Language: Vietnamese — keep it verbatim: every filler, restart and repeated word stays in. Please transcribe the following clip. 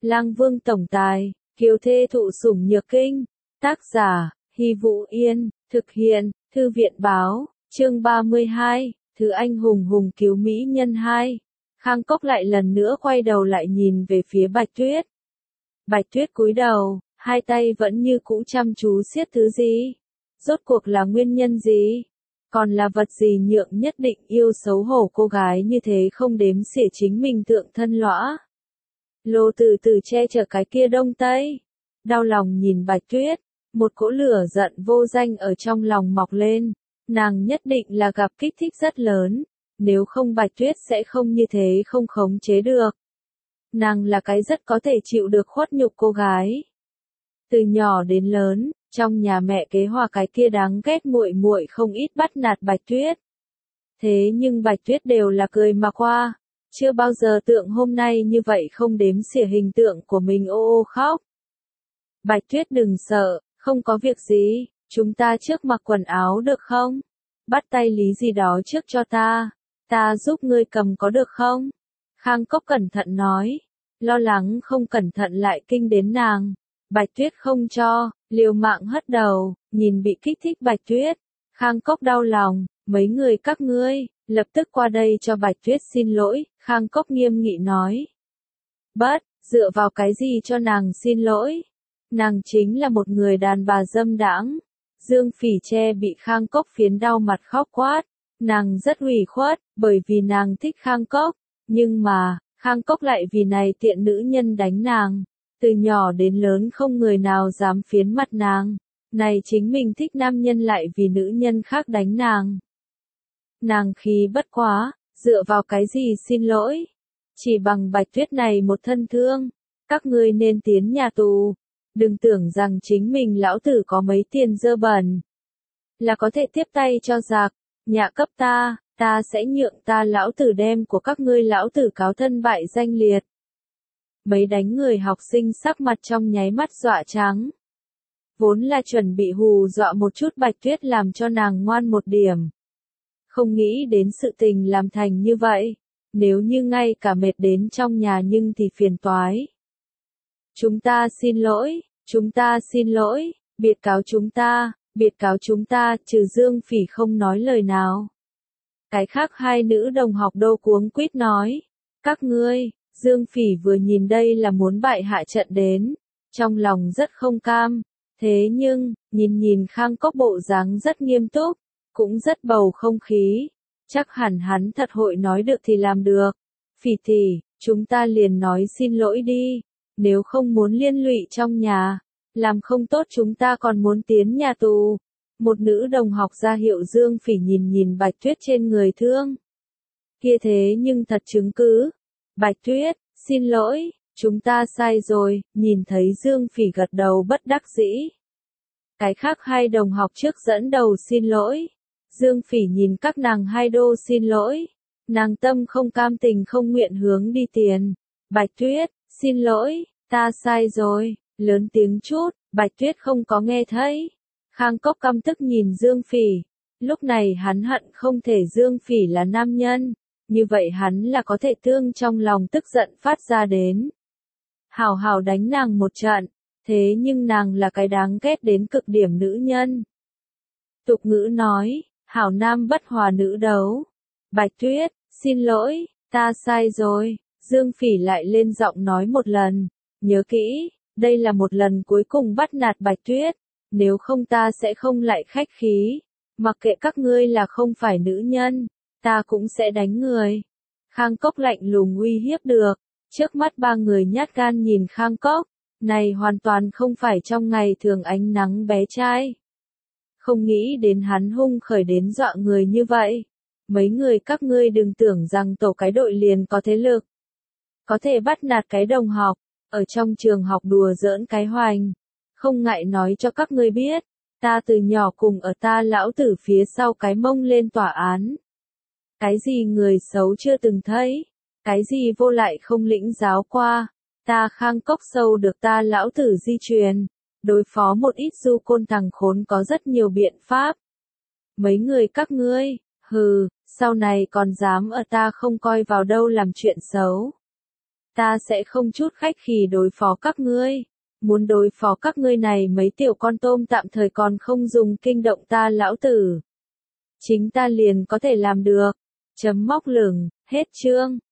Lang Vương tổng tài, kiều thê thụ sủng nhược kinh. Tác giả, Hy Vũ Yên, thực hiện, Thư viện báo, chương ba mươi hai, Thứ anh hùng hùng cứu mỹ nhân hai. Khang Cốc lại lần nữa quay đầu lại nhìn về phía Bạch Tuyết. Bạch Tuyết cúi đầu, hai tay vẫn như cũ chăm chú siết thứ gì? Rốt cuộc là nguyên nhân gì? Còn là vật gì nhượng nhất định yêu xấu hổ cô gái như thế không đếm xỉa chính mình tượng thân lõa? Lô từ từ che chở cái kia đông tây. Đau lòng nhìn Bạch Tuyết, một cỗ lửa giận vô danh ở trong lòng mọc lên. Nàng nhất định là gặp kích thích rất lớn, nếu không Bạch Tuyết sẽ không như thế không khống chế được. Nàng là cái rất có thể chịu được khuất nhục cô gái. Từ nhỏ đến lớn, trong nhà mẹ kế hòa cái kia đáng ghét muội muội không ít bắt nạt Bạch Tuyết. Thế nhưng Bạch Tuyết đều là cười mà qua, chưa bao giờ tượng hôm nay như vậy không đếm xỉa hình tượng của mình ô ô khóc. Bạch Tuyết đừng sợ, không có việc gì, chúng ta trước mặc quần áo được không? Bắt tay lý gì đó trước cho ta, ta giúp ngươi cầm có được không? Khang Cốc cẩn thận nói, lo lắng không cẩn thận lại kinh đến nàng. Bạch Tuyết không cho, liều mạng hất đầu, nhìn bị kích thích Bạch Tuyết. Khang Cốc đau lòng, mấy người các ngươi, lập tức qua đây cho Bạch Tuyết xin lỗi, Khang Cốc nghiêm nghị nói. Bất, dựa vào cái gì cho nàng xin lỗi? Nàng chính là một người đàn bà dâm đãng. Dương Phỉ Che bị Khang Cốc phiến đau mặt khóc quát. Nàng rất ủy khuất, bởi vì nàng thích Khang Cốc. Nhưng mà, Khang Cốc lại vì này tiện nữ nhân đánh nàng. Từ nhỏ đến lớn không người nào dám phiến mặt nàng. Này chính mình thích nam nhân lại vì nữ nhân khác đánh nàng. Nàng khí bất quá, dựa vào cái gì xin lỗi? Chỉ bằng Bạch Tuyết này một thân thương, các ngươi nên tiến nhà tù. Đừng tưởng rằng chính mình lão tử có mấy tiền dơ bẩn, là có thể tiếp tay cho giặc, nhà cấp ta, ta sẽ nhượng ta lão tử đem của các ngươi lão tử cáo thân bại danh liệt. Mấy đánh người học sinh sắc mặt trong nháy mắt dọa trắng. Vốn là chuẩn bị hù dọa một chút Bạch Tuyết làm cho nàng ngoan một điểm. Không nghĩ đến sự tình làm thành như vậy, nếu như ngay cả mệt đến trong nhà nhưng thì phiền toái. Chúng ta xin lỗi, chúng ta xin lỗi, biệt cáo chúng ta, biệt cáo chúng ta, trừ Dương Phỉ không nói lời nào. Cái khác hai nữ đồng học đô cuống quýt nói, các ngươi, Dương Phỉ vừa nhìn đây là muốn bại hạ trận đến, trong lòng rất không cam, thế nhưng, nhìn nhìn Khang Cốc bộ dáng rất nghiêm túc, cũng rất bầu không khí, chắc hẳn hắn thật hội nói được thì làm được. Phỉ tỷ, chúng ta liền nói xin lỗi đi. Nếu không muốn liên lụy trong nhà, làm không tốt chúng ta còn muốn tiến nhà tù. Một nữ đồng học ra hiệu Dương Phỉ nhìn nhìn Bạch Tuyết trên người thương. Kia thế nhưng thật chứng cứ. Bạch Tuyết, xin lỗi, chúng ta sai rồi, nhìn thấy Dương Phỉ gật đầu bất đắc dĩ. Cái khác hai đồng học trước dẫn đầu xin lỗi. Dương Phỉ nhìn các nàng hai đô xin lỗi. Nàng tâm không cam tình không nguyện hướng đi tiền. Bạch Tuyết, xin lỗi, ta sai rồi, lớn tiếng chút, Bạch Tuyết không có nghe thấy. Khang Cốc căm tức nhìn Dương Phỉ, lúc này hắn hận không thể Dương Phỉ là nam nhân, như vậy hắn là có thể thương trong lòng tức giận phát ra đến. Hảo hảo đánh nàng một trận, thế nhưng nàng là cái đáng ghét đến cực điểm nữ nhân. Tục ngữ nói, hảo nam bất hòa nữ đấu. Bạch Tuyết, xin lỗi, ta sai rồi. Dương Phỉ lại lên giọng nói một lần, nhớ kỹ, đây là một lần cuối cùng bắt nạt Bạch Tuyết, nếu không ta sẽ không lại khách khí, mặc kệ các ngươi là không phải nữ nhân, ta cũng sẽ đánh người. Khang Cốc lạnh lùng uy hiếp được, trước mắt ba người nhát gan nhìn Khang Cốc, này hoàn toàn không phải trong ngày thường ánh nắng bé trai. Không nghĩ đến hắn hung khởi đến dọa người như vậy, mấy người các ngươi đừng tưởng rằng tổ cái đội liền có thế lực. Có thể bắt nạt cái đồng học, ở trong trường học đùa giỡn cái hoành. Không ngại nói cho các ngươi biết, ta từ nhỏ cùng ở ta lão tử phía sau cái mông lên tòa án. Cái gì người xấu chưa từng thấy, cái gì vô lại không lĩnh giáo qua, ta Khang Cốc sâu được ta lão tử di truyền. Đối phó một ít du côn thằng khốn có rất nhiều biện pháp. Mấy người các ngươi, hừ, sau này còn dám ở ta không coi vào đâu làm chuyện xấu. ta sẽ không chút khách khí đối phó các ngươi. Muốn đối phó các ngươi này mấy tiểu con tôm tạm thời còn không dùng kinh động ta lão tử. Chính ta liền có thể làm được. Chấm móc lửng, hết chương.